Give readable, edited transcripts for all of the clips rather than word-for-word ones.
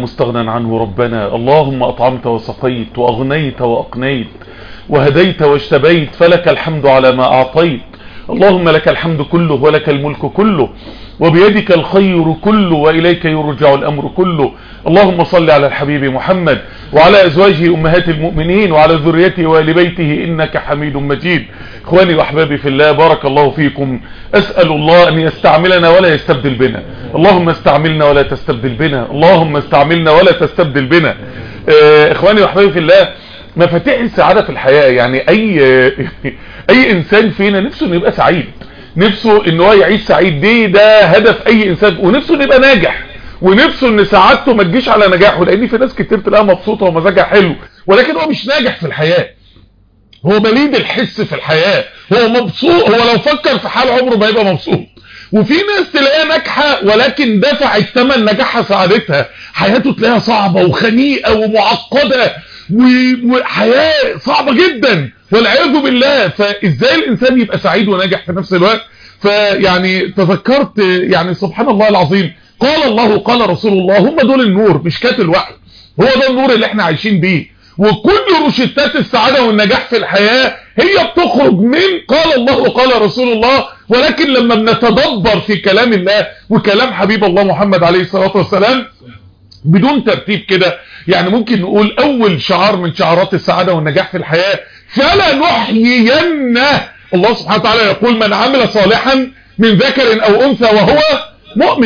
مستغنى عنه ربنا. اللهم أطعمت وسقيت وأغنيت وأقنيت وهديت واجتبيت، فلك الحمد على ما أعطيت. اللهم لك الحمد كله ولك الملك كله وبيدك الخير كله وإليك يرجع الأمر كله. اللهم صل على الحبيب محمد وعلى أزواجه أمهات المؤمنين وعلى ذريته وآل بيته إنك حميد مجيد. إخواني وأحبابي في الله، بارك الله فيكم. أسأل الله أن يستعملنا ولا يستبدل بنا. اللهم استعملنا ولا تستبدل بنا، اللهم استعملنا ولا تستبدل بنا. إخواني وأحبابي في الله، مفاتيح السعادة في الحياة، يعني أي إنسان فينا نفسه إنه يبقى سعيد، نفسه إنه هو يعيش سعيد. ده هدف أي إنسان، ونفسه إنه يبقى ناجح، ونفسه إن سعادته ما تجيش على نجاحه، لأن في ناس كتير تلاقيها مبسوطة ومزاجها حلو ولكن هو مش ناجح في الحياة، هو بليد الحس في الحياة، هو مبسوط، هو لو فكر في حال عمره ما يبقى مبسوط. وفي ناس تلاقيها ناجحة ولكن دفعت ثمن نجاحها سعادتها، حياته تلاقيها صعبة وخنيقة ومعقدة وحياة صعبة جدا والعياذ بالله. فازاي الانسان يبقى سعيد وناجح في نفس الوقت؟ فيعني تذكرت يعني سبحان الله العظيم، قال الله قال رسول الله، هم دول النور، مشكاة الوحي، هو ده النور اللي احنا عايشين بيه. وكل روشتات السعادة والنجاح في الحياة هي بتخرج من قال الله وقال رسول الله. ولكن لما بنتدبر في كلام الله وكلام حبيب الله محمد عليه الصلاة والسلام بدون ترتيب كده، يعني ممكن نقول اول شعار من شعارات السعادة والنجاح في الحياة، فلنحيينه. الله سبحانه وتعالى يقول من عمل صالحا من ذكر او انثى وهو مؤمن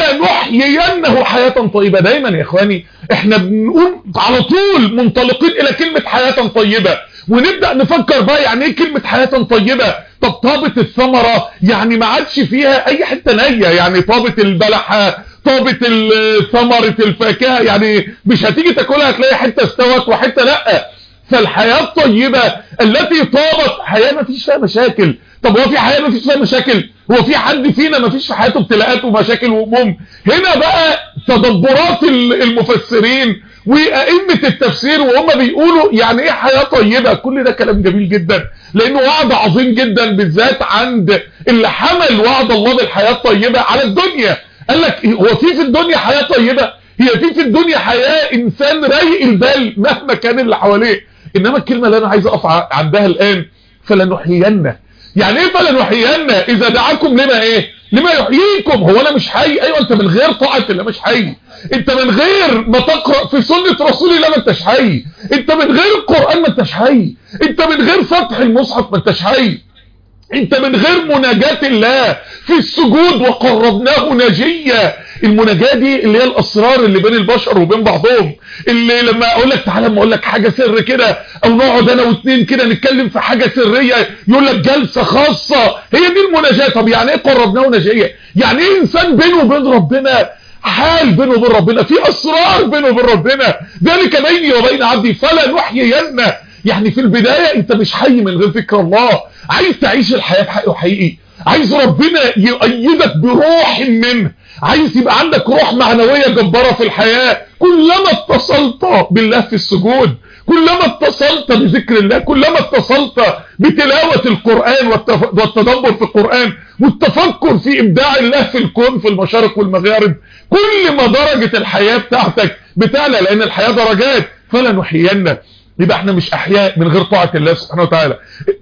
فلنحيينه حياة طيبة. دايما يا اخواني احنا بنقول على طول منطلقين الى كلمة حياة طيبة، ونبدأ نفكر بقى يعني ايه كلمة حياة طيبة. طب طابت الثمرة يعني ما عادش فيها اي حتة نية، يعني طابت البلحة، طابت ثمرة الفاكهة، يعني مش هتيجي تاكلها هتلاقي حتة استوت وحتة لا. فالحياة الطيبة التي طابت حياة ما فيش فيها مشاكل. طب هو في حياة ما فيش فيها مشاكل؟ هو في حد فينا ما فيش في حياته ابتلاءات ومشاكل وهموم؟ هنا بقى تدبرات المفسرين وأئمة التفسير وهم بيقولوا يعني ايه حياة طيبة. كل ده كلام جميل جدا، لانه وعد عظيم جدا بالذات عند اللي حمل وعد الله بالحياة الطيبة على الدنيا. قال لك هو في الدنيا حياة طيبة؟ هي في الدنيا حياة انسان رايق البال مهما كان اللي حواليه؟ انما الكلمة اللي انا عايز اقف عندها الان، فلنحيينه. يعني ايه فلنحيينه؟ اذا دعاكم لما ايه؟ لما يحييكم. هو انا مش حي؟ ايوه انت من غير طاعة الله مش حي، انت من غير ما تقرأ في سنة رسول الله ما انتش حي، انت من غير القرآن ما انتش حي، انت من غير فتح المصحف ما انتش حي، انت من غير مناجاة الله في السجود وقربناه ناجية. المناجاة دي اللي هي الاسرار اللي بين البشر وبين بعضهم، اللي لما اقول لك تعالى اما اقول لك حاجة سر كده، او نقعد انا واتنين كده نتكلم في حاجة سرية يقول لك جلسة خاصة، هي دي المناجاة. طب يعني ايه قربناه ناجية؟ يعني ايه انسان بينه وبين ربنا حال، بينه وبين ربنا في اسرار بينه وبين ربنا، ذلك بيني وبين عبدي فلنحيينه. يعني في البداية انت مش حي من غير ذكر الله، عايز تعيش الحياة بحقه حقيقي، عايز ربنا يؤيدك بروح منه، عايز يبقى عندك روح معنوية جبارة في الحياة. كلما اتصلت بالله في السجود، كلما اتصلت بذكر الله، كلما اتصلت بتلاوة القرآن والتدبر في القرآن والتفكر في إبداع الله في الكون في المشارق والمغارب، كل ما درجة الحياة بتاعتك بتعلى، لأن الحياة درجات. فلنحيينه، يبقى احنا مش أحياء من غير طاعة الله سبحانه وتعالى.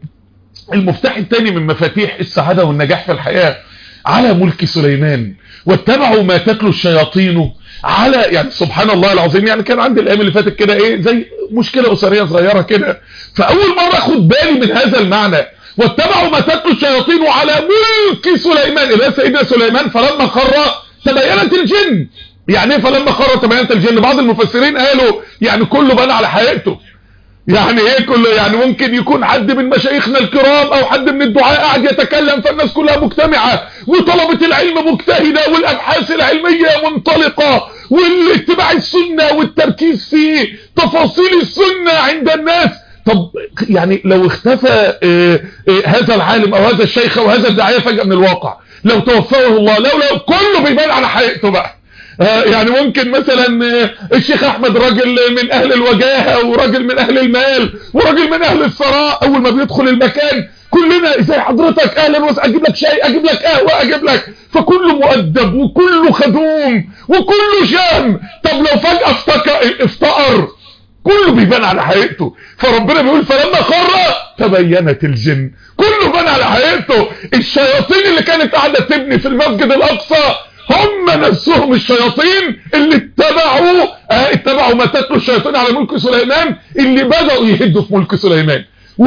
المفتاح الثاني من مفاتيح السعادة والنجاح في الحياة، على ملك سليمان واتبعوا ما تتلو الشياطين على، يعني سبحان الله العظيم. يعني كان عندي الايام اللي فاتت كده ايه زي مشكلة اسرية صغيرة كده، فاول مرة اخد بالي من هذا المعنى، واتبعوا ما تتلو الشياطين على ملك سليمان الى سيدنا سليمان فلما خر تبينت الجن. يعني ايه فلما خر تبينت الجن؟ بعض المفسرين قالوا يعني كله بنى على حقيقته. يعني ايه كله؟ يعني ممكن يكون حد من مشايخنا الكرام او حد من الدعاء قاعد يتكلم فالناس كلها مجتمعة وطلبة العلم مجتهدة والابحاث العلمية منطلقة والاتباع السنة والتركيز في تفاصيل السنة عند الناس. طب يعني لو اختفى هذا العالم او هذا الشيخ او هذا الداعية فجأة من الواقع، لو توفاه الله، لو كله بيبان على حقيقته بقى، يعني ممكن مثلا الشيخ احمد راجل من اهل الوجاهه، وراجل من اهل المال، وراجل من اهل الثراء، اول ما بيدخل المكان كلنا ازاي حضرتك، اهلا وسهلا، اجيب لك شاي، اجيب لك قهوه، اجيب لك، فكله مؤدب وكله خدوم وكله شام. طب لو فجاه افتقر كله بيبان على حقيقته. فربنا بيقول فلما خر تبينت الجن، كله بان على حقيقته. الشياطين اللي كانت قاعده تبني في المسجد الاقصى هم نفسهم الشياطين اللي اتبعوا ما تتلو الشياطين على ملك سليمان، اللي بدأوا يهدوا في ملك سليمان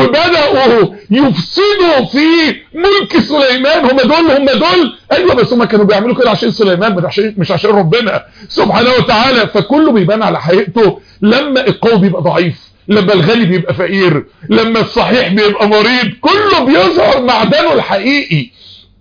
وبدأوا يفسدوا في ملك سليمان. هم دول ايوه، بس هم كانوا بيعملوا كده عشان سليمان، مش عشان ربنا سبحانه وتعالى. فكله بيبان على حقيقته. لما القوي بيبقى ضعيف، لما الغني بيبقى فقير، لما الصحيح بيبقى مريض، كله بيظهر معدنه الحقيقي.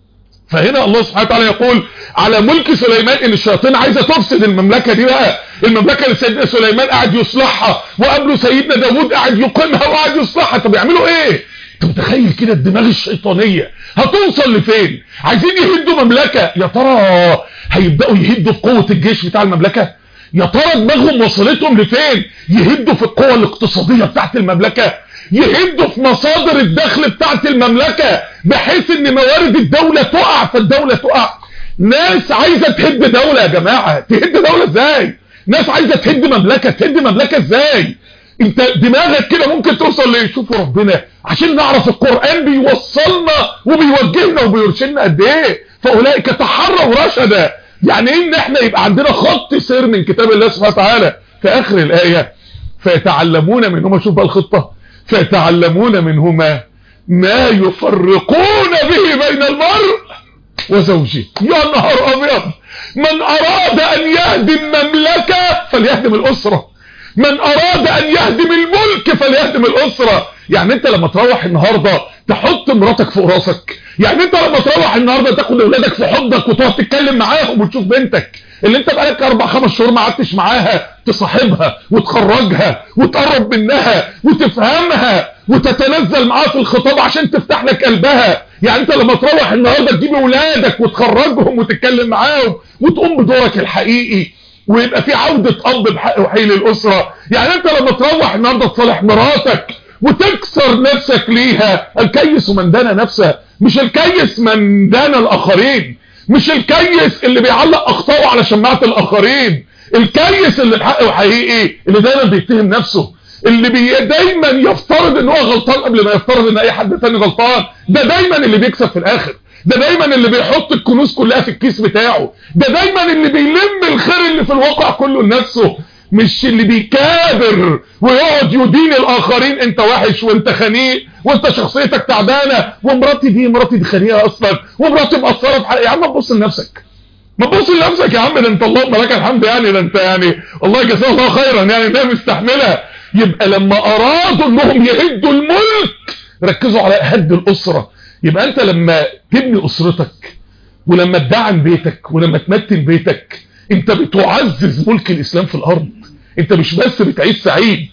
فهنا الله سبحانه وتعالى يقول على ملك سليمان ان الشياطين عايزه تفسد المملكه دي بقى، المملكه اللي سيدنا سليمان قاعد يصلحها، وقبله سيدنا داوود قاعد يقيمها وقاعد يصلحها. طب يعملوا ايه؟ انت متخيل كده الدماغ الشيطانيه هتوصل لفين؟ عايزين يهدوا مملكه، يا ترى هيبداوا يهدوا في قوه الجيش بتاع المملكه؟ يا ترى دماغهم وصلتهم لفين؟ يهدوا في القوه الاقتصاديه بتاعت المملكه، يهدوا في مصادر الدخل بتاعت المملكه بحيث ان موارد الدوله تقع، فالدوله تقع. ناس عايزه تهد دوله يا جماعه، تهد دوله ازاي؟ ناس عايزه تهد مملكه، تهد مملكه ازاي؟ انت دماغك كده ممكن توصل ليه؟ شوفوا ربنا عشان نعرف القرآن بيوصلنا وبيوجهنا وبيرشدنا قد ايه. فاولئك تحروا رشدا، يعني ايه ان احنا يبقى عندنا خط سير من كتاب الله سبحانه وتعالى. في اخر الايه فيتعلمون منهما، شوف بقى الخطه، فيتعلمون منهما ما يفرقون به بين المرء وزوجه. يا نهار ابيض، من اراد ان يهدم مملكه فليهدم الاسره، من اراد ان يهدم الملك فليهدم الاسره. يعني انت لما تروح النهارده تحط مراتك فوق راسك، يعني انت لما تروح النهارده تاخد اولادك في حضنك وتقعد تتكلم معاهم، وتشوف بنتك اللي انت بقالك 4-5 شهور ما قعدتش معاها تصاحبها وتخرجها وتقرب منها وتفهمها وتتنزل معاها في الخطاب عشان تفتح لك قلبها. يعني انت لما تروح النهارده تجيب اولادك وتخرجهم وتتكلم معاهم وتقوم بدورك الحقيقي، ويبقى في عودة اب بحق وحي للاسره. يعني انت لما تروح النهارده تصالح مراتك وتكسر نفسك ليها. الكيس من دان نفسه، مش الكيس من دان الاخرين، مش الكيس اللي بيعلق اخطائه على شماعة الاخرين. الكيس اللي بحق وحقيقي اللي دايما بيتهم نفسه، اللي دايما يفترض ان هو غلطان قبل ما يفترض ان اي حد تاني غلطان. ده دايما اللي بيكسب في الاخر، ده دايما اللي بيحط الكنوز كلها في الكيس بتاعه، ده دايما اللي بيلم الخير اللي في الواقع كله لنفسه، مش اللي بيكابر ويقعد يدين الاخرين انت وحش وانت خنيق وانت شخصيتك تعبانه ومراتي دي خنيقه اصلا ومراتي مقصره في حق. يا عم تبص لنفسك، ما تبص لنفسك يا عم، ده انت اللهم لك الحمد، يعني ده انت يعني الله جزاه الله خيرا، يعني انها مستحمله. يبقى لما ارادوا انهم يهدوا الملك ركزوا على هد الاسره. يبقى انت لما تبني اسرتك ولما تدعم بيتك ولما تمتن بيتك انت بتعزز ملك الاسلام في الارض، انت مش بس بتعيش سعيد.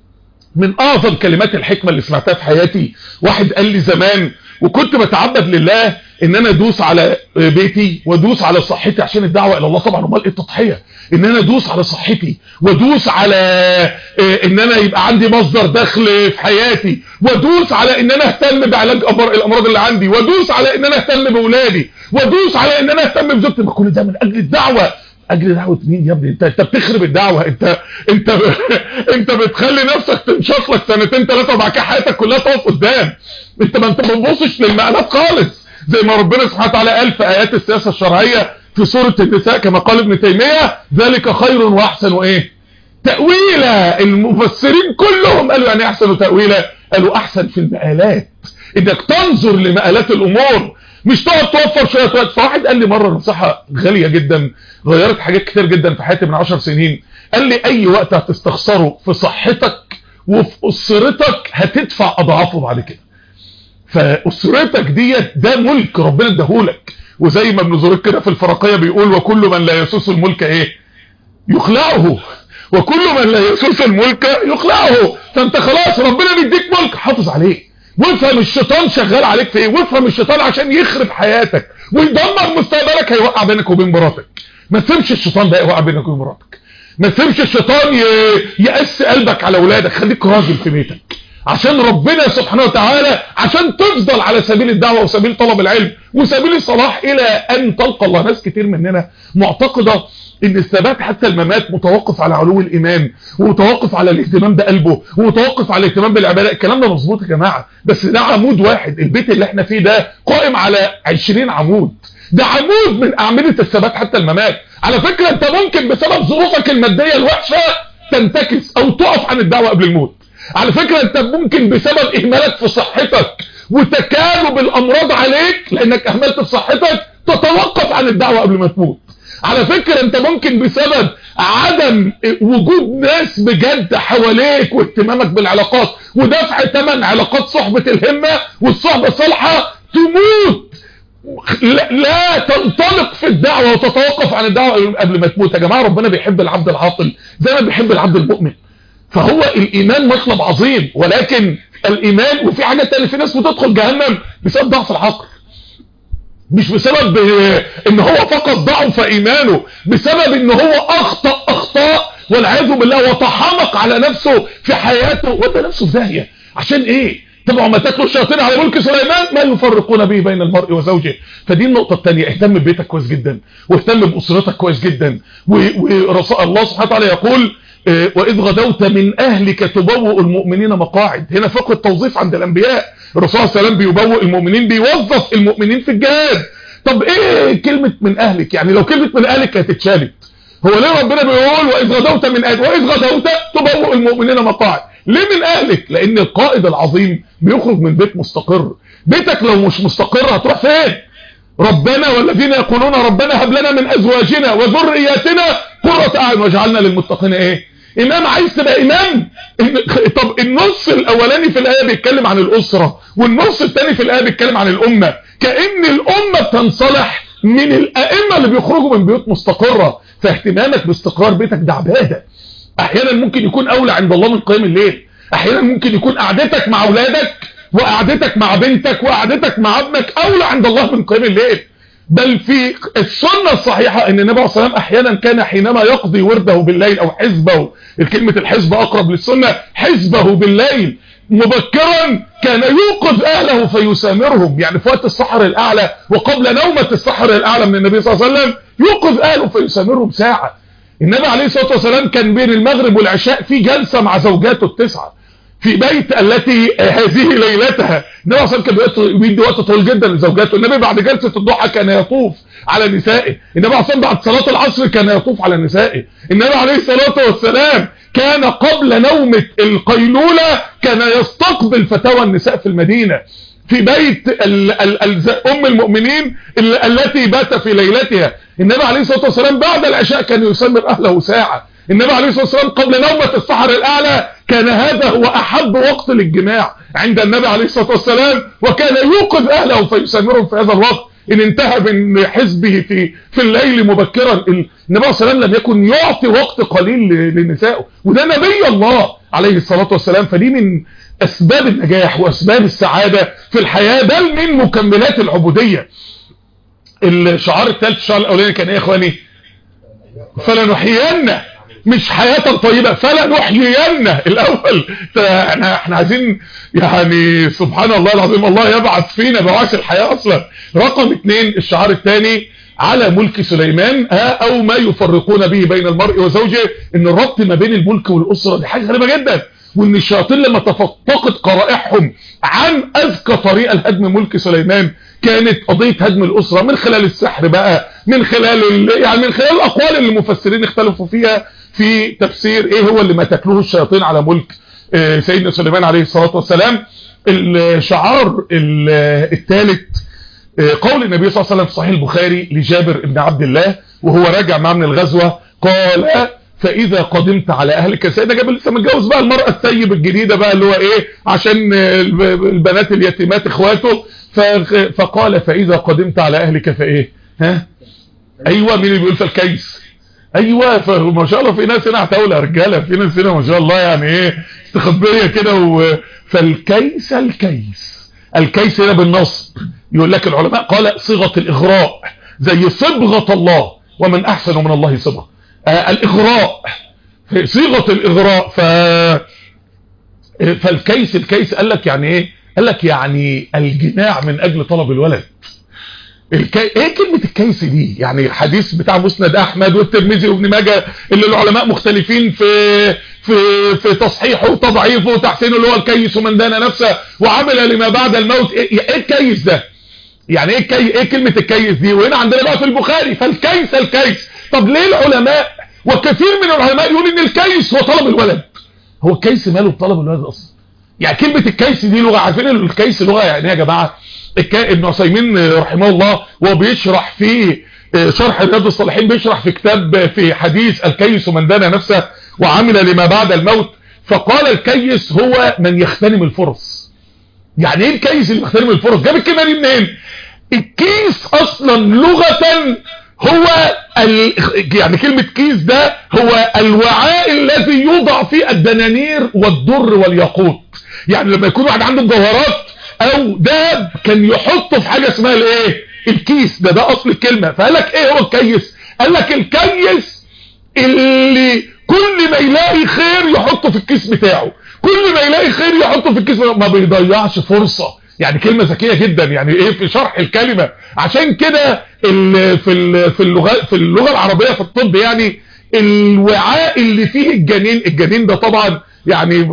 من اعظم كلمات الحكمة اللي سمعتها في حياتي، واحد قال لي زمان وكنت بتعبد لله ان انا ادوس على بيتي وادوس على صحتي عشان الدعوة الى الله، طبعا امال ايه التضحية، ان انا ادوس على صحتي وادوس على ان انا يبقى عندي مصدر دخل في حياتي، وادوس على ان انا اهتم بعلاج الامراض اللي عندي، وادوس على ان انا اهتم باولادي، وادوس على ان انا اهتم بزوجتي. كل ده من اجل الدعوة. اجل دعوة مين يا ابني؟ انت بتخرب الدعوة، انت بتخلي نفسك تنشط لك 2-3 وبعد كده حياتك كلها تقف قدام. انت ما بتبصش للمقالات خالص، زي ما ربنا سبحانه وتعالى قال في ايات السياسة الشرعية في سورة النساء كما قال ابن تيمية ذلك خير واحسن وايه تأويلا. المفسرين كلهم قالوا يعني احسن تأويلا، قالوا احسن في المقالات، انك تنظر لمقالات الامور مش تقعد توفر شوية وقت. فواحد قال لي مرة نصيحة غالية جدا غيرت حاجات كتير جدا في حياتي من 10 سنين، قال لي اي وقت هتستخسره في صحتك وفي اسرتك هتدفع اضعافه بعد كده. فاسرتك ديت ده ملك ربنا اداهولك، وزي ما ابن زريق كده في الفرقية بيقول وكل من لا يسوس الملك ايه يخلعه، وكل من لا يسوس الملك يخلعه. فانت خلاص ربنا بيديك ملك حافظ عليه، وافهم الشيطان شغال عليك في ايه، وافهم الشيطان عشان يخرب حياتك ويدمر مستقبلك هيوقع بينك وبين مراتك، ما تسيبش الشيطان ده يوقع بينك وبين مراتك، ما تسيبش الشيطان يقسي قلبك على اولادك. خليك راجل في بيتك عشان ربنا سبحانه وتعالى، عشان تفضل على سبيل الدعوة وسبيل طلب العلم وسبيل الصلاح الى ان تلقى الله. ناس كتير مننا معتقدة ان الثبات حتى الممات متوقف على علو الايمان، ومتوقف على الاهتمام بقلبه، ومتوقف على الاهتمام بالعبادة. الكلام ده مظبوط يا جماعة، بس ده عمود واحد. البيت اللي احنا فيه ده قائم على 20 عمود، ده عمود من اعمدة الثبات حتى الممات. على فكرة انت ممكن بسبب ظروفك المادية الوحشة تنتكس او تقف عن الدعوة قبل الموت. على فكرة انت ممكن بسبب اهمالك في صحتك وتكالب الامراض عليك لانك اهملت في صحتك تتوقف عن الدعوة قبل ما تموت. على فكرة انت ممكن بسبب عدم وجود ناس بجد حواليك واهتمامك بالعلاقات ودفع ثمن علاقات صحبة الهمة والصحبة الصالحة تموت، لا تنطلق في الدعوة وتتوقف عن الدعوة قبل ما تموت. يا جماعة ربنا بيحب العبد العاطل زي ما بيحب العبد المؤمن. فهو الايمان مطلب عظيم، ولكن الايمان وفي حاجة تانية، في ناس بتدخل جهنم بسبب ضعف العقل، مش بسبب ان هو فقط ضعف ايمانه، بسبب ان هو اخطأ اخطاء والعياذ بالله وتحمق على نفسه في حياته وده نفسه في داهية. عشان ايه؟ تبعوا ما تتلو الشياطين على ملك سليمان ما يفرقون به بين المرء وزوجه. فدي النقطة الثانية، اهتم ببيتك كويس جدا واهتم بأسرتك كويس جدا. ورسول الله سبحانه وتعالى يقول وإذ غدوت من أهلك تبوئ المؤمنين مقاعد. هنا فقه التوظيف عند الأنبياء، الرسول صلى الله عليه وسلم بيبوئ المؤمنين، بيوظف المؤمنين في الجهاد. طب ايه كلمة من أهلك؟ يعني لو كلمة من أهلك هتتشالت، هو ليه ربنا بيقول وإذ غدوت من أهلك؟ وإذ غدوت تبوئ المؤمنين مقاعد. ليه من أهلك؟ لأن القائد العظيم بيخرج من بيت مستقر. بيتك لو مش مستقر هتروح فين؟ ربنا والذين يقولون ربنا هب لنا من أزواجنا وذرياتنا قرة أعين واجعلنا للمتقين ايه؟ إمام. عايز تبقى إمام؟ طب النص الأولاني في الآية بيتكلم عن الأسرة، والنص الثاني في الآية بيتكلم عن الأمة، كأن الأمة بتنصلح من الأئمة اللي بيخرجوا من بيوت مستقرة. فاهتمامك باستقرار بيتك ده عبادة. أحيانا ممكن يكون أولى عند الله من قيام الليل، أحيانا ممكن يكون قعدتك مع أولادك وقعدتك مع بنتك وقعدتك مع ابنك أولى عند الله من قيام الليل. بل في السنة الصحيحة ان النبي عليه الصلاة والسلام احيانا كان حينما يقضي ورده بالليل او حزبه، الكلمة الحزب اقرب للسنة، حزبه بالليل مبكرا كان يوقظ اهله فيسامرهم. يعني في وقت السحر الاعلى وقبل نومة السحر الاعلى من النبي صلى الله عليه وسلم يوقظ اهله فيسامرهم ساعة. النبي عليه الصلاة والسلام كان بين المغرب والعشاء في جلسة مع زوجاته التسعة في بيت التي هذه ليلتها. النبي صلى الله عليه وسلم كان بيدي وقت طويل جدا لزوجاته. النبي بعد جلسة الضحى كان يطوف على نسائه. النبي عليه الصلاة والسلام بعد صلاة العصر كان يطوف على نسائه. النبي عليه الصلاة والسلام كان قبل نومة القيلولة كان يستقبل فتاوى النساء في المدينة في بيت أم المؤمنين التي بات في ليلتها. النبي عليه الصلاة والسلام بعد العشاء كان يسمر أهله ساعة. النبي عليه الصلاة والسلام قبل نومة السحر الأعلى كان هذا هو أحب وقت للجماع عند النبي عليه الصلاة والسلام، وكان يوقظ أهله فيسمرهم في هذا الوقت إن انتهى من حزبه في الليل مبكرا. النبي عليه الصلاة والسلام لم يكن يعطي وقت قليل لنسائه، وده نبي الله عليه الصلاة والسلام. فدي من أسباب النجاح وأسباب السعادة في الحياة، بل من مكملات العبودية. الشعار الثالث، الشعار الأولاني كان إيه يا إخواني؟ فلنحيينه، مش حياة طيبة، فلنحيينه الأول. احنا عايزين يعني سبحان الله العظيم الله يبعث فينا بعث الحياة أصلا. رقم 2 الشعار الثاني على ملك سليمان أو ما يفرقون به بين المرء وزوجه. إن الربط ما بين الملك والأسرة دي حاجة غريبة جدا، وإن الشياطين لما تفتقد قرائحهم عن أذكى طريقة لهدم ملك سليمان كانت قضية هدم الأسرة من خلال السحر بقى، من خلال يعني من خلال الأقوال اللي المفسرين اختلفوا فيها في تفسير ايه هو اللي ما تاكلوه الشياطين على ملك سيدنا سليمان عليه الصلاة والسلام. الشعار الثالث قول النبي صلى الله عليه وسلم في صحيح البخاري لجابر بن عبد الله وهو راجع معه من الغزوة، قال فإذا قدمت على أهلك. سيدنا جابر لسه متجوز بقى المرأة الثيب الجديدة بقى اللي هو ايه عشان البنات اليتيمات اخواته، فقال فإذا قدمت على أهلك فايه ايوه مين اللي بيقول فالكيس؟ ايوه فما شاء الله في ناس هنا هتقول رجاله، في ناس هنا ما شاء الله يعني ايه استخباريه كده. فالكيس الكيس هنا بالنصب. يقول لك العلماء قال صيغه الاغراء زي صبغه الله ومن احسن من الله صبغة. الاغراء، صيغة الاغراء. الكيس قال لك يعني ايه؟ قال لك يعني الجماع من اجل طلب الولد. ايه كلمة الكيس دي؟ يعني الحديث بتاع مسند احمد والترمذي وابن ماجه اللي العلماء مختلفين في تصحيحه وتضعيفه وتحسينه، اللي هو الكيس من دان نفسه وعمل لما بعد الموت. ايه الكيس ده؟ يعني ايه كلمة الكيس دي؟ وهنا عندنا بقى في البخاري الكيس. طب ليه العلماء وكثير من العلماء يقول ان الكيس هو طلب الولد؟ هو الكيس ماله بطلب الولد اصلا؟ يعني كلمة الكيس دي لغة، عارفين الكيس لغة يعني يا جماعة؟ ابن عثيمين رحمه الله وهو بيشرح في شرح رياض الصالحين، بيشرح في كتاب في حديث الكيس من دان نفسه وعمل لما بعد الموت، فقال الكيس هو من يغتنم الفرص. يعني ايه الكيس اللي يغتنم الفرص؟ جاب الكلمة دي منين؟ الكيس اصلا لغة هو يعني كلمة كيس ده هو الوعاء الذي يوضع فيه الدنانير والدر والياقوت. يعني لما يكون واحد عنده جوهرات او دهب كان يحطه في حاجة اسمها الايه؟ الكيس ده اصل الكلمة. فقال لك ايه هو الكيس؟ قال لك الكيس اللي كل ما يلاقي خير يحطه في الكيس بتاعه، كل ما يلاقي خير يحطه في الكيس بتاعه، ما بيضيعش فرصة. يعني كلمة ذكية جدا، يعني ايه في شرح الكلمة. عشان كده في اللغة العربية في الطب يعني الوعاء اللي فيه الجنين ده طبعا يعني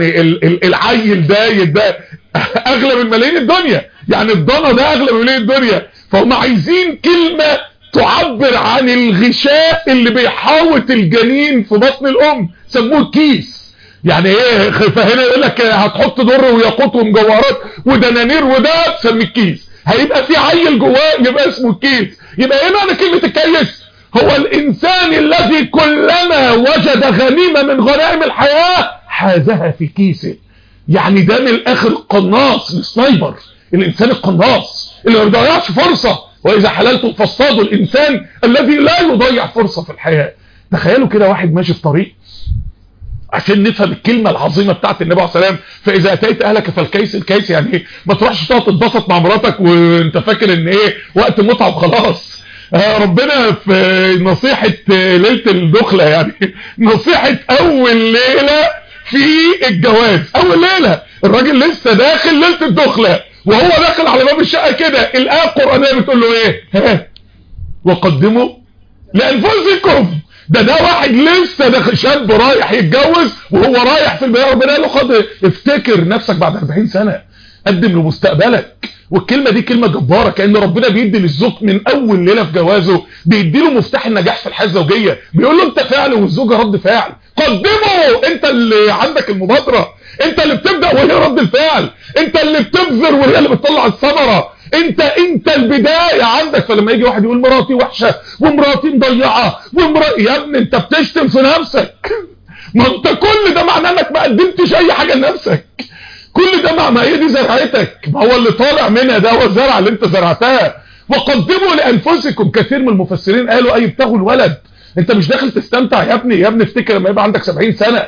العيل ده اغلى من ملايين الدنيا، يعني الضنا ده اغلى من ملايين الدنيا. فهم عايزين كلمة تعبر عن الغشاء اللي بيحاوط الجنين في بطن الام، سموه كيس. يعني ايه؟ فهنا يقول لك هتحط در وياقوت ومجوهرات ودنانير وده تسميه الكيس، هيبقى في عيل جواه يبقى اسمه الكيس. يبقى ايه معنى كلمة الكيس؟ هو الانسان الذي كلما وجد غنيمة من غنائم الحياة حازها في كيسه. يعني ده من الاخر القناص السنايبر، الانسان القناص اللي ما بيضيعش فرصة. واذا حللتم فاصطادوا، الانسان الذي لا يضيع فرصة في الحياة. تخيلوا كده واحد ماشي في طريق، عشان نفهم الكلمة العظيمة بتاعت النبي عليه الصلاة والسلام، فإذا أتيت أهلك فالكيس. الكيس يعني إيه؟ ما تروحش تقعد تتبسط مع مراتك وانت فاكر ان ايه وقت متعة وخلاص. ربنا في نصيحة ليلة الدخلة، يعني نصيحة أول ليلة في الجواز، أول ليلة الراجل لسه داخل ليلة الدخلة وهو داخل على باب الشقة كده، الآية القرآنية بتقول له ايه؟ وقدموا لأنفسكم. ده واحد لسه داخل، شاب رايح يتجوز وهو رايح في البيت، ربنا قال له خد افتكر نفسك بعد 40 سنة، قدم لمستقبلك. والكلمة دي كلمة جبارة، كأن ربنا بيدي للزوج من اول ليلة في جوازه بيدي له مفتاح النجاح في الحياة الزوجية، بيقول له انت فعل والزوجة رد فعل. قدموا، انت اللي عندك المبادرة، انت اللي بتبدأ وهي رد الفعل، انت اللي بتبذر وهي اللي بتطلع الثمرة، انت البداية عندك. فلما يجي واحد يقول مراتي وحشة ومراتي مضيعة يا ابني انت بتشتم في نفسك. ما انت كل ده معناه انك ما قدمتش اي حاجة لنفسك، كل ده ما هي دي زرعتك، ما هو اللي طالع منها ده هو الزرعة اللي انت زرعتها. وقدموا لانفسكم، كثير من المفسرين قالوا اي ابتغوا الولد. انت مش داخل تستمتع يا ابني افتكر لما يبقى عندك 70 سنة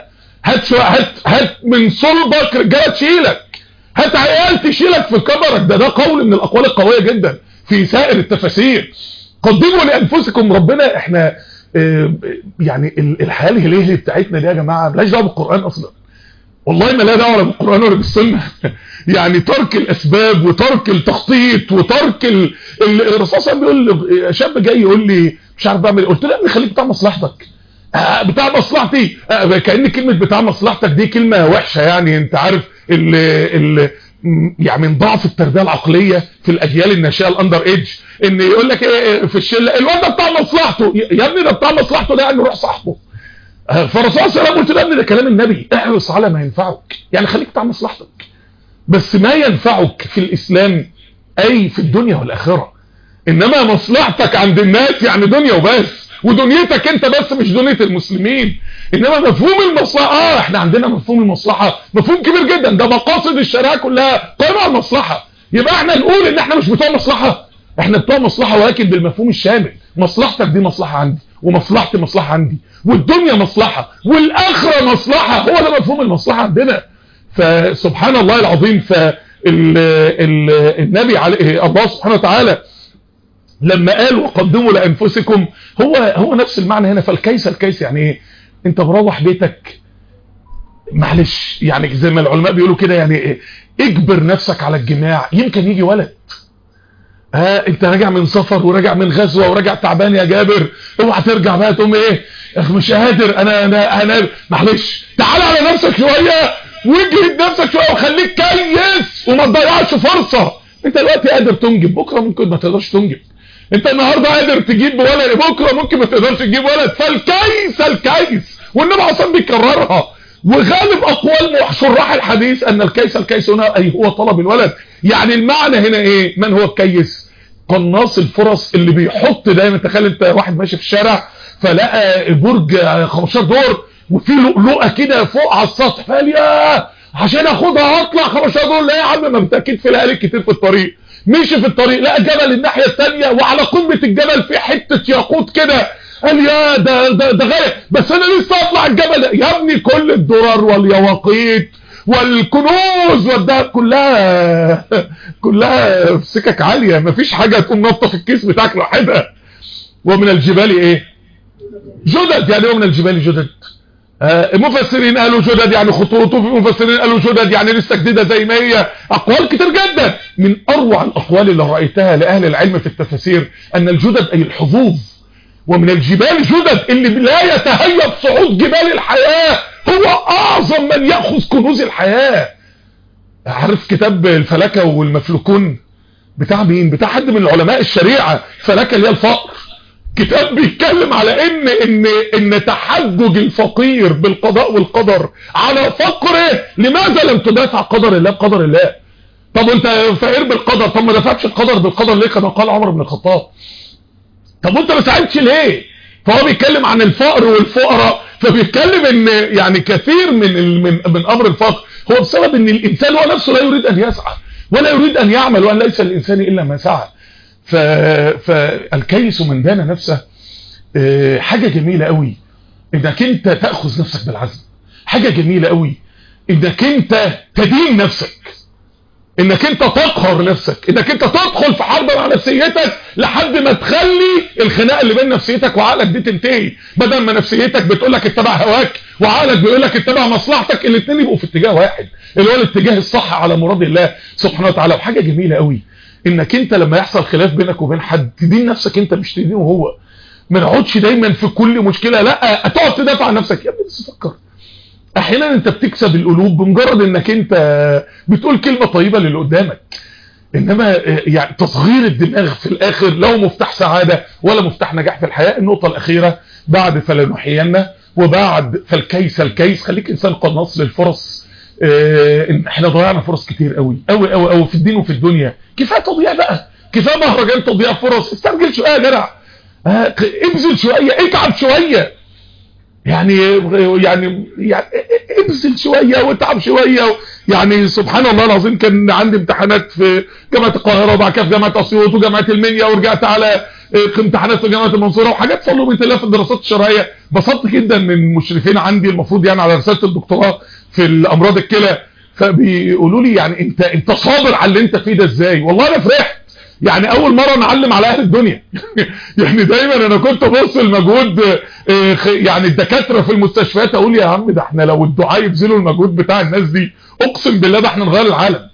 هات من صلبك رجالة تشيلك، هات عيال تشيلك في كبرك. ده قول من الاقوال القوية جدا في سائر التفاسير. قدموا لانفسكم. ربنا احنا يعني الحياة الهليلية بتاعتنا دي يا جماعة ملاش دعوه بالقرآن اصلا، والله ما لا دعوه لا بالقرآن ولا بالسنة. يعني ترك الاسباب وترك التخطيط وترك الرصاص. بيقول شاب جاي يقول لي مش عارف بعمل، قلت له يا ابني خليك بتاع مصلحتك. بتاع مصلحتي، كأن كلمة بتاع مصلحتك دي كلمة وحشة. يعني انت عارف يعني من ضعف التربية العقلية في الاجيال الناشئة الاندر ايدج، ان يقول لك ايه في الشلة الواد ده بتاع مصلحته. يا ابني ده بتاع مصلحته ده يعني روح صاحبه. فالرسول صلى الله عليه وسلم قلت له يا ابني ده كلام النبي، احرص على ما ينفعك، يعني خليك بتاع مصلحتك بس ما ينفعك في الاسلام اي في الدنيا والاخرة. انما مصلحتك عند الناس يعني دنيا وبس، ودنيتك انت بس مش دنيا المسلمين. انما مفهوم المصلحة احنا عندنا مفهوم المصلحة مفهوم كبير جدا، ده مقاصد الشريعة كلها قائمة على المصلحة. يبقى احنا نقول ان احنا مش بتوع مصلحة، احنا بتوع مصلحة ولكن بالمفهوم الشامل. مصلحتك دي مصلحة عندي ومصلحتي مصلحة عندي، والدنيا مصلحة والاخرة مصلحة، هو ده مفهوم المصلحة عندنا. فسبحان الله العظيم. النبي عليه الله سبحانه وتعالى لما قال وقدموا لانفسكم، هو نفس المعنى هنا. فالكيس الكيس يعني ايه؟ انت مروح بيتك، معلش يعني زي ما العلماء بيقولوا كده، يعني ايه؟ اجبر نفسك على الجماع، يمكن يجي ولد. انت راجع من سفر وراجع من غزوه وراجع تعبان يا جابر، اوعى ترجع بقى تقوم ايه مش قادر، انا معلش، تعال على نفسك شويه واجهد نفسك شويه وخليك كيس وما تضيعش فرصه. انت دلوقتي قادر تنجب، بكره ممكن ما تقدرش تنجب. انت النهارده قادر تجيب ولد، بكره ممكن ما تقدرش تجيب ولد. فالكيس الكيس، والنبي اصلا بيكررها، وغالب اقوال شراح الحديث ان الكيس الكيس هنا اي هو طلب الولد. يعني المعنى هنا ايه؟ من هو الكيس؟ قناص الفرص، اللي بيحط دايما. تخيل انت واحد ماشي في الشارع فلقى برج 15 دور وفي لؤلؤه كده فوق على السطح، فقال يا عشان اخدها هطلع 15 دور. لا يا عم، ما انت اكيد في لقالك كتير في الطريق. مشي في الطريق لقى جبل الناحيه الثانيه، وعلى قمه الجبل في حته ياقوت كده، قال يا ده غايه، بس انا لسه اطلع الجبل. يا ابني كل الدرر واليواقيت والكنوز والذهب كلها في سكك عاليه، مفيش حاجه تقوم نطه في الكيس بتاعك لوحدها. ومن الجبال ايه؟ جدد. يعني ايه من الجبال جدد؟ المفسرين قالوا جدد يعني خطوط، وفي مفسرين قالوا جدد يعني لسه جديده زي ما هي. اقوال كتير جدا. من اروع الاقوال اللي رايتها لاهل العلم في التفاسير ان الجدد اي الحظوظ. ومن الجبال جدد، اللي لا يتهيب صعود جبال الحياه هو اعظم من ياخذ كنوز الحياه. عارف كتاب الفلكه والمفلوكون بتاع مين؟ بتاع حد من علماء الشريعه. الفلكه اللي هي الفقر، كتاب بيتكلم على ان تحجج الفقير بالقضاء والقدر على فقره. لماذا لم تدافع قدر الله بقدر الله؟ طب انت فقير بالقدر، طب ما دفعتش القدر بالقدر ليه كما قال عمر بن الخطاب؟ طب وانت ما ساعدتش ليه؟ فهو بيتكلم عن الفقر والفقراء، فبيتكلم ان يعني كثير من امر الفقر هو بسبب ان الانسان هو نفسه لا يريد ان يسعى ولا يريد ان يعمل، وان ليس للانسان الا ما سعى. فالكيس من دان نفسه حاجة جميلة قوي انك انت تأخذ نفسك بالعزم. حاجة جميلة قوي انك انت تدين نفسك، انك انت تقهر نفسك، انك انت تدخل في حرب مع نفسيتك لحد ما تخلي الخناقه اللي بين نفسيتك وعقلك دي تنتهي. بدل ما نفسيتك بتقولك اتبع هواك وعقلك بيقولك اتبع مصلحتك، الاثنين يبقوا في اتجاه واحد اللي هو الاتجاه الصح على مراد الله سبحانه وتعالى. وحاجه جميله قوي انك انت لما يحصل خلاف بينك وبين حد تدين نفسك انت، مش تدينه هو. ما نقعدش دايما في كل مشكله لا تقعد تدافع عن نفسك. يا ابني بس فكر، احيانا انت بتكسب القلوب بمجرد انك انت بتقول كلمه طيبه للي قدامك. انما يعني تصغير الدماغ في الاخر له مفتاح سعاده ولا مفتاح نجاح في الحياه. النقطه الاخيره بعد فلنحيينا وبعد فالكيس الكيس، خليك انسان قناص للفرص. احنا ضيعنا فرص كتير قوي قوي قوي قوي في الدين وفي الدنيا. كفايه تضييع بقى، كفايه مهرجان تضييع فرص. استرجل شويه يا جدع، ابذل شويه، اتعب شويه. يعني ابذل شويه واتعب شويه. يعني سبحان الله العظيم، كان عندي امتحانات في جامعه القاهره وبعد كده في جامعه اسيوط وجامعه المنيا، ورجعت على امتحانات في جامعه المنصوره وحاجات صلوا بنت الله في الدراسات الشرعيه. بسطت جدا من المشرفين عندي المفروض يعني على رساله الدكتوراه في الامراض الكلى، فبيقولوا لي يعني انت صابر على اللي انت فيه ده ازاي؟ والله انا فرحت، يعني اول مرة نعلم على اهل الدنيا. يعني دايما انا كنت ابص المجهود يعني الدكاترة في المستشفيات، اقول يا عم ده احنا لو الدعاء يبذلوا المجهود بتاع الناس دي اقسم بالله ده احنا نغير العالم.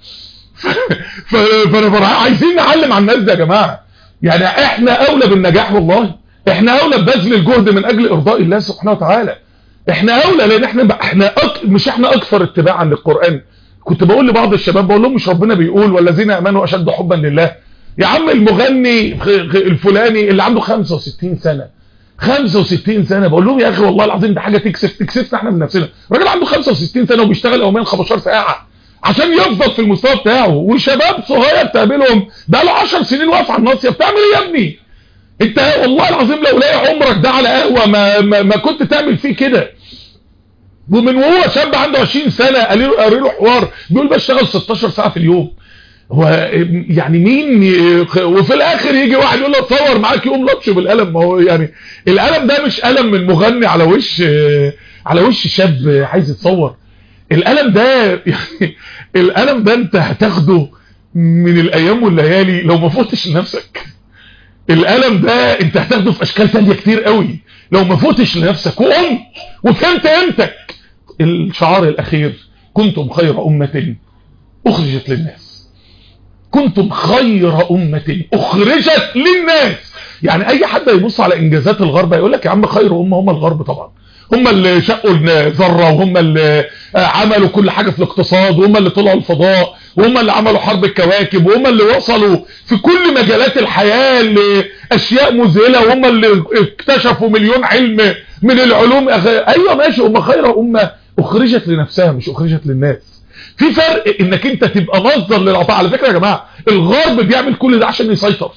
فانا عايزين نعلم على الناس ده يا جماعة. يعني احنا اولى بالنجاح، والله احنا اولى ببذل الجهد من اجل ارضاء الله سبحانه وتعالى. احنا اولى لان احنا مش احنا اكثر اتباعا للقرآن. كنت بقول لبعض الشباب، بقول لهم مش ربنا بيقول والذين امنوا اشد حبا لله؟ يا عم المغني الفلاني اللي عنده 65 سنة 65 سنة، بقول لهم يا اخي والله العظيم ده حاجة تكسفنا احنا من نفسنا. راجل عنده 65 سنة وبيشتغل يوميا 15 ساعة عشان يفضل في المستوى بتاعه، وشباب صغير تقابلهم بقى له 10 سنين واقف على الناصية. بتعمل ايه يا ابني انت؟ والله العظيم لو لاقي عمرك ده على قهوة ما كنت تعمل فيه كده. ومن وهو شاب عنده 20 سنة قالوا له حوار بيقول بشتغل 16 ساعة في اليوم. هو يعني مين وفي الاخر يجي واحد يقول له اتصور معاك، يقوم لطشه بالقلم. ما هو يعني القلم ده مش قلم من مغني على وش شاب عايز يتصور. القلم ده يعني القلم ده انت هتاخده من الايام والليالي لو ما فوتش لنفسك. الألم ده انت هتاخده في اشكال تانية كتير قوي لو ما فوتش لنفسك وقمت وفهمت قيمتك. الشعار الاخير: كنتم خير امة اخرجت للناس. كنتم خير امة اخرجت للناس. يعني اي حد يبص على انجازات الغرب يقول لك يا عم خير امة هم الغرب طبعا، هم اللي شقوا الذره، وهم اللي عملوا كل حاجه في الاقتصاد، وهم اللي طلعوا الفضاء، وهم اللي عملوا حرب الكواكب، وهم اللي وصلوا في كل مجالات الحياه لاشياء مذهله، وهم اللي اكتشفوا مليون علم من العلوم. ايوه ماشي، هم خير امه اخرجت لنفسها مش اخرجت للناس. في فرق انك انت تبقى مصدر للعطاء. على فكره يا جماعه الغرب بيعمل كل ده عشان يسيطر،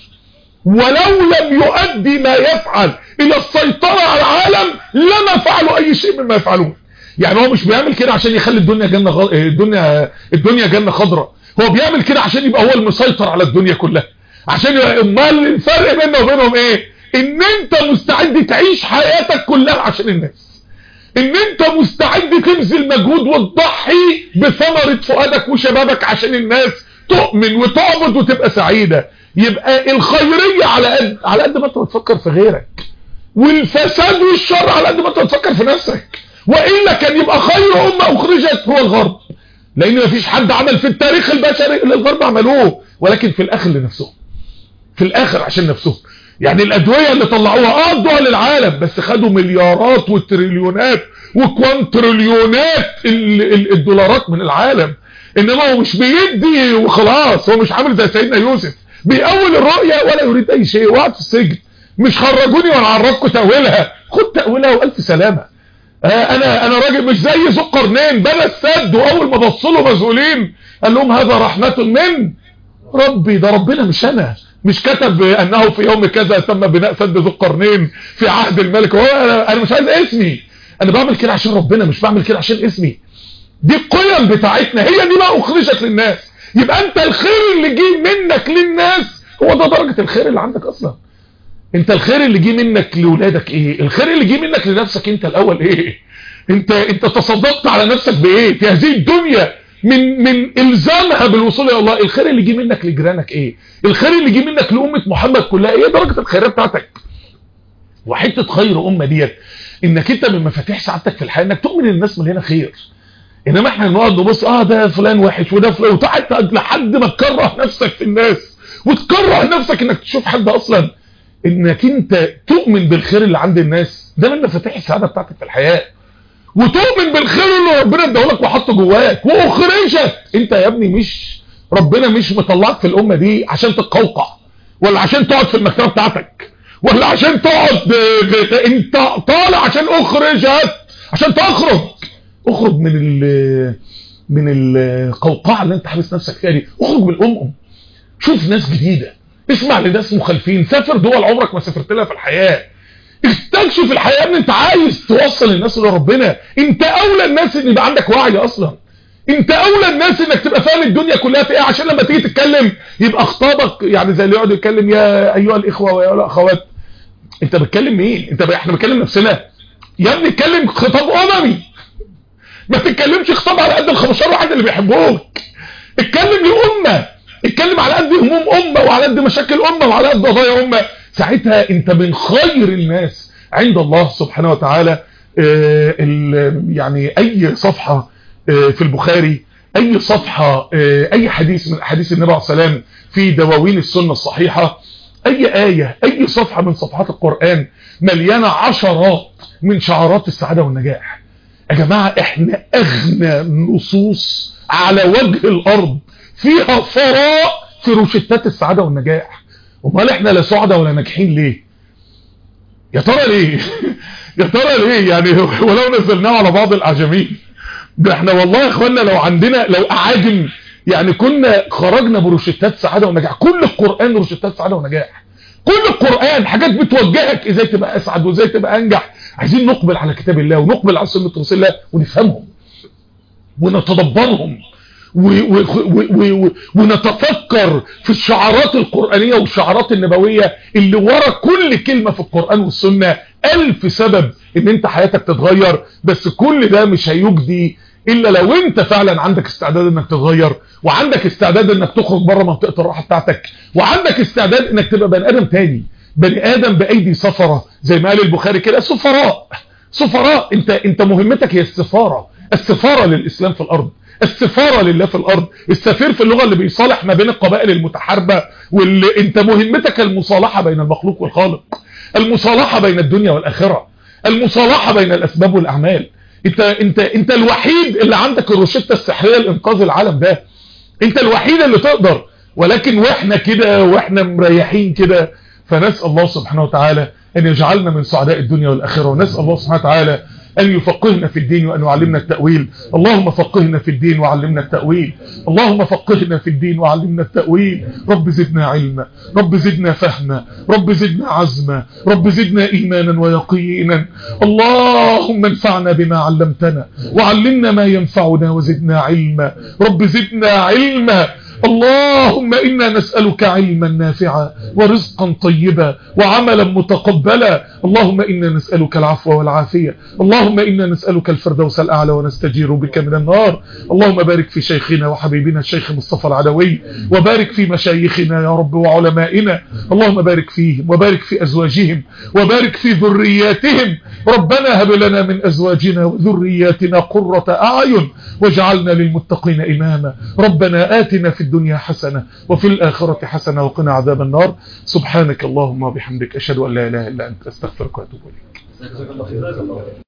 ولو لم يؤدي ما يفعل الى السيطرة على العالم لما فعلوا اي شيء مما يفعلون. يعني هو مش بيعمل كده عشان يخلي الدنيا جنة الدنيا جنة خضراء، هو بيعمل كده عشان يبقى هو المسيطر على الدنيا كلها. عشان امال الفرق بيننا وبينهم ايه؟ ان انت مستعد تعيش حياتك كلها عشان الناس، ان انت مستعد تبذل مجهود وتضحي بثمرة فؤادك وشبابك عشان الناس تؤمن وتعبد وتبقى سعيدة. يبقى الخيرية على قد ما انت بتفكر في غيرك، والفساد والشر على قد ما انت بتفكر في نفسك. وإلا كان يبقى خير أمة أخرجت هو الغرب، لأن مفيش حد عمل في التاريخ البشري اللي الغرب عملوه، ولكن في الآخر لنفسهم، في الآخر عشان نفسهم. يعني الأدوية اللي طلعوها ادوها للعالم، بس خدوا مليارات وتريليونات وكوانتريليونات الدولارات من العالم. انما هو مش بيدي وخلاص، هو مش عامل زي سيدنا يوسف بيأول الرؤية ولا يريد اي شيء، وقعد في السجن. مش خرجوني وانا عرفكم تأويلها، خد تأويلها والف سلامة. انا راجل مش زي ذو القرنين بنى السد، واول ما بصوا له مسؤولين قال لهم هذا رحمة من ربي. ده ربنا مش انا، مش كتب انه في يوم كذا تم بناء سد ذو القرنين في عهد الملك. هو انا مش عايز اسمي، انا بعمل كده عشان ربنا، مش بعمل كده عشان اسمي. دي القيم بتاعتنا، هي دي بقى اخرجت للناس. يبقى انت الخير اللي جه منك للناس هو ده درجة الخير اللي عندك اصلا. انت الخير اللي جه منك لولادك ايه؟ الخير اللي جه منك لنفسك انت الاول ايه؟ انت تصدقت على نفسك بايه في هذه الدنيا من الزامها بالوصول الى الله؟ الخير اللي جه منك لجيرانك ايه؟ الخير اللي جه منك لامه محمد كلها ايه؟ درجة الخيريه بتاعتك. وحته خير امه ديت انك انت من مفاتيح سعادتك في الحياه انك تؤمن ان الناس مليانه خير. انما احنا نقعد نبص ده فلان وحش وده فلان، وتقعد لحد ما تكره نفسك في الناس، وتكره نفسك انك تشوف حد اصلا. انك انت تؤمن بالخير اللي عند الناس ده من مفاتيح السعاده بتاعتك في الحياه، وتؤمن بالخير اللي ربنا اداهولك وحطه جواك. واخرجت انت يا ابني، مش ربنا مش مطلعك في الامه دي عشان تتقوقع، ولا عشان تقعد في المكتبه بتاعتك، ولا عشان تقعد انت طالع عشان اخرجت، عشان اخرج من القوقعه اللي انت حابس نفسك فيها دي. اخرج بالامم، شوف ناس جديده، اسمع لناس مخالفين، سافر دول عمرك ما سافرت لها في الحياه، استكشف الحياه. ان انت عايز توصل الناس لربنا، انت اولى الناس ان يبقى عندك وعي اصلا، انت اولى الناس انك تبقى فاهم الدنيا كلها في ايه، عشان لما تيجي تتكلم يبقى خطابك يعني زي اللي يقعد يتكلم يا ايها الاخوه ويا الاخوات. انت بتكلم مين؟ احنا بنتكلم نفسنا يا ابني. اتكلم خطاب اممي، ما تتكلمش خطاب على قد ال 15 واحد اللي بيحبوك. اتكلم لأمة، اتكلم على قد هموم أمة، وعلى قد مشاكل أمة، وعلى قد قضايا أمة. ساعتها انت من خير الناس عند الله سبحانه وتعالى. يعني اي صفحة في البخاري، اي صفحة، اي حديث من حديث النبي عليه الصلاة والسلام في دواوين السنة الصحيحة، اي آية، اي صفحة من صفحات القرآن مليانة عشرات من شعارات السعادة والنجاح. يا جماعة احنا اغنى نصوص على وجه الارض فيها ثراء في روشتات السعادة والنجاح. امال احنا لا سعداء ولا ناجحين ليه؟ يا ترى ليه؟ يا ترى ليه؟ يعني ولو نزلناه على بعض الاعجمين، ده احنا والله يا اخوانا لو اعاجم يعني كنا خرجنا بروشتات سعادة ونجاح. كل القرآن روشتات سعادة ونجاح، كل القرآن حاجات بتوجهك ازاي تبقى اسعد وازاي تبقى انجح. عايزين نقبل على كتاب الله، ونقبل على سنة رسول الله، ونفهمهم ونتدبرهم ونتفكر في الشعارات القرآنية والشعارات النبوية اللي ورا كل كلمة في القرآن والسنة. 1000 سبب ان انت حياتك تتغير، بس كل ده مش هيجدي الا لو انت فعلا عندك استعداد انك تتغير، وعندك استعداد انك تخرج بره منطقة الراحة بتاعتك، وعندك استعداد انك تبقى بني ادم تاني. بني ادم بايدي سفرة، زي ما قال البخاري كده، سفراء. انت مهمتك هي السفارة للاسلام في الارض، السفارة لله في الارض. السفير في اللغة اللي بيصالح ما بين القبائل المتحاربة، واللي انت مهمتك المصالحة بين المخلوق والخالق، المصالحة بين الدنيا والاخرة، المصالحة بين الاسباب والاعمال. انت الوحيد اللي عندك الروشتة السحرية لانقاذ العالم ده، انت الوحيد اللي تقدر. ولكن واحنا كده واحنا مريحين كده، فنسأل الله سبحانه وتعالى ان يجعلنا من سعداء الدنيا والاخرة، ونسأل الله سبحانه وتعالى أن يفقهنا في الدين وأن يعلمنا التأويل. اللهم فقهنا في الدين وعلمنا التأويل، اللهم فقهنا في الدين وعلمنا التأويل. رب زدنا علما، رب زدنا فهما، رب زدنا عزما، رب زدنا إيمانا ويقينا. اللهم انفعنا بما علمتنا وعلمنا ما ينفعنا وزدنا علما، رب زدنا علما. اللهم إنا نسألك علما نافعا ورزقا طيبا وعملا متقبلا. اللهم إنا نسألك العفو والعافية، اللهم إنا نسألك الفردوس الأعلى ونستجير بك من النار. اللهم بارك في شيخنا وحبيبنا الشيخ مصطفى العدوي، وبارك في مشايخنا يا رب وعلمائنا. اللهم بارك فيهم وبارك في أزواجهم وبارك في ذرياتهم. ربنا هب لنا من أزواجنا وذرياتنا قرة أعين واجعلنا للمتقين إماما. ربنا آتنا في الدنيا حسنة وفي الآخرة حسنة وقنا عذاب النار. سبحانك اللهم وبحمدك أشهد أن لا إله إلا أنت أستغفرك وأتوب إليك.